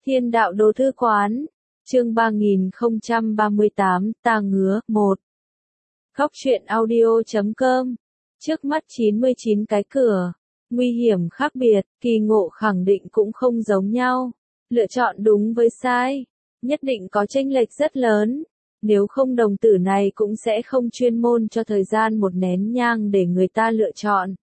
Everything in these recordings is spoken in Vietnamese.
Thiên đạo đồ thư quán, chương 3038, ta ngứa, 1. Góc truyện audio.com. Trước mắt 99 cái cửa, nguy hiểm khác biệt, kỳ ngộ khẳng định cũng không giống nhau. Lựa chọn đúng với sai, nhất định có chênh lệch rất lớn. Nếu không đồng tử này cũng sẽ không chuyên môn cho thời gian một nén nhang để người ta lựa chọn.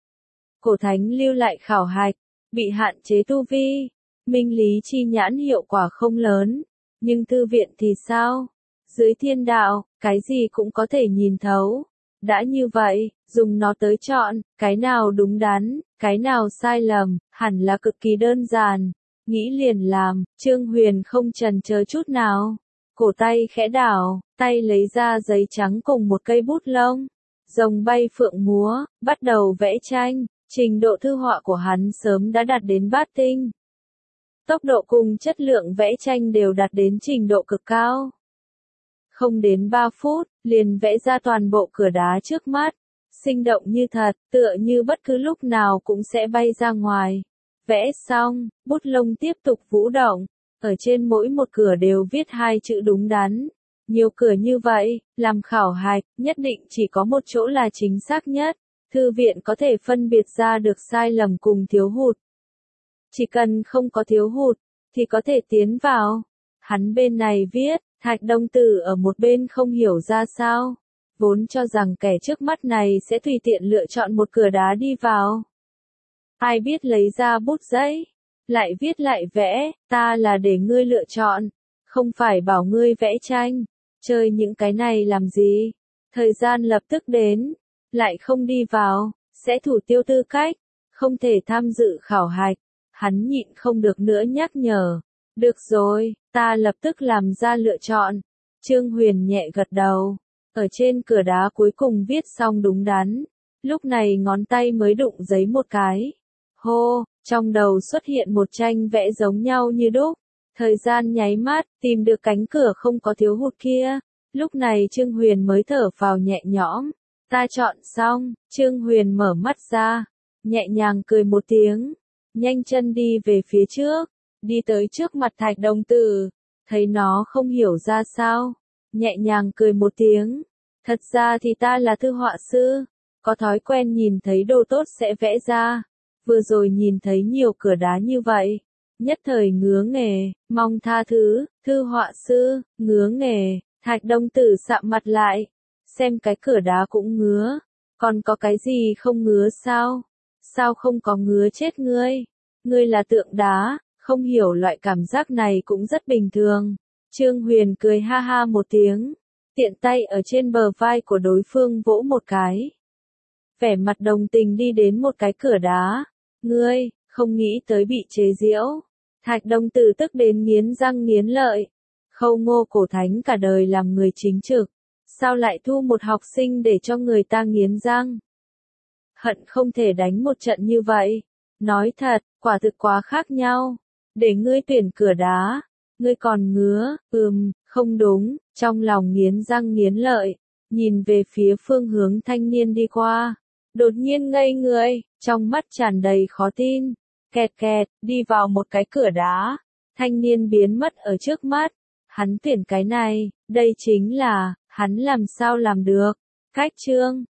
Cổ thánh lưu lại khảo hạch, bị hạn chế tu vi, minh lý chi nhãn hiệu quả không lớn, nhưng thư viện thì sao? Dưới thiên đạo, cái gì cũng có thể nhìn thấu. Đã như vậy, dùng nó tới chọn, cái nào đúng đắn, cái nào sai lầm, hẳn là cực kỳ đơn giản. Nghĩ liền làm, Trương Huyền không chần chờ chút nào. Cổ tay khẽ đảo, tay lấy ra giấy trắng cùng một cây bút lông. Rồng bay phượng múa, bắt đầu vẽ tranh. Trình độ thư họa của hắn sớm đã đạt đến bát tinh. Tốc độ cùng chất lượng vẽ tranh đều đạt đến trình độ cực cao. Không đến 3 phút, liền vẽ ra toàn bộ cửa đá trước mắt. Sinh động như thật, tựa như bất cứ lúc nào cũng sẽ bay ra ngoài. Vẽ xong, bút lông tiếp tục vũ động. Ở trên mỗi một cửa đều viết 2 chữ đúng đắn. Nhiều cửa như vậy, làm khảo hạch, nhất định chỉ có một chỗ là chính xác nhất. Thư viện có thể phân biệt ra được sai lầm cùng thiếu hụt. Chỉ cần không có thiếu hụt, thì có thể tiến vào. Hắn bên này viết, Thạch Đông Tử ở một bên không hiểu ra sao. Vốn cho rằng kẻ trước mắt này sẽ tùy tiện lựa chọn một cửa đá đi vào. Ai biết lấy ra bút giấy, lại viết lại vẽ, ta là để ngươi lựa chọn, không phải bảo ngươi vẽ tranh. Chơi những cái này làm gì? Thời gian lập tức đến, lại không đi vào, sẽ thủ tiêu tư cách, không thể tham dự khảo hạch. Hắn nhịn không được nữa nhắc nhở. Được rồi, ta lập tức làm ra lựa chọn. Trương Huyền nhẹ gật đầu. Ở trên cửa đá cuối cùng viết xong đúng đắn. Lúc này ngón tay mới đụng giấy một cái. Hô, trong đầu xuất hiện một tranh vẽ giống nhau như đúc. Thời gian nháy mắt, tìm được cánh cửa không có thiếu hụt kia. Lúc này Trương Huyền mới thở phào nhẹ nhõm. Ta chọn xong, Trương Huyền mở mắt ra. Nhẹ nhàng cười một tiếng. Nhanh chân đi về phía trước, đi tới trước mặt Thạch Đông Tử, thấy nó không hiểu ra sao, nhẹ nhàng cười một tiếng. Thật ra thì ta là thư họa sư, có thói quen nhìn thấy đồ tốt sẽ vẽ ra. Vừa rồi nhìn thấy nhiều cửa đá như vậy, nhất thời ngứa nghề, mong tha thứ, thư họa sư, ngứa nghề. Thạch Đông Tử sạm mặt lại, xem cái cửa đá cũng ngứa, còn có cái gì không ngứa sao? Sao không có ngứa chết ngươi? Ngươi là tượng đá, không hiểu loại cảm giác này cũng rất bình thường. Trương Huyền cười ha ha một tiếng, tiện tay ở trên bờ vai của đối phương vỗ một cái. Vẻ mặt đồng tình đi đến một cái cửa đá. Ngươi, không nghĩ tới bị chế giễu. Thạch Đông Tử tức đến nghiến răng nghiến lợi. Khâu Ngô Cổ Thánh cả đời làm người chính trực. Sao lại thu một học sinh để cho người ta nghiến răng? Hận không thể đánh một trận như vậy. Nói thật, quả thực quá khác nhau. Để ngươi tuyển cửa đá, ngươi còn ngứa, không đúng, trong lòng nghiến răng nghiến lợi, nhìn về phía phương hướng thanh niên đi qua. Đột nhiên ngây người, trong mắt tràn đầy khó tin. Kẹt kẹt, đi vào một cái cửa đá. Thanh niên biến mất ở trước mắt. Hắn tuyển cái này, đây chính là, hắn làm sao làm được. Cách chương